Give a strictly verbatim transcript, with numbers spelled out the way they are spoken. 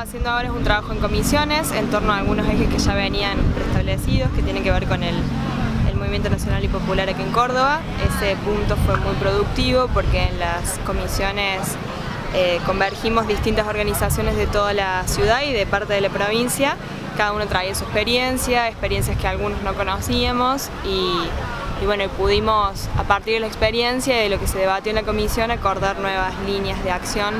haciendo ahora es un trabajo en comisiones en torno a algunos ejes que ya venían preestablecidos, que tienen que ver con el, el movimiento nacional y popular aquí en Córdoba. Ese punto fue muy productivo porque en las comisiones eh, convergimos distintas organizaciones de toda la ciudad y de parte de la provincia. Cada uno traía su experiencia, experiencias que algunos no conocíamos y, y bueno, pudimos a partir de la experiencia y de lo que se debatió en la comisión acordar nuevas líneas de acción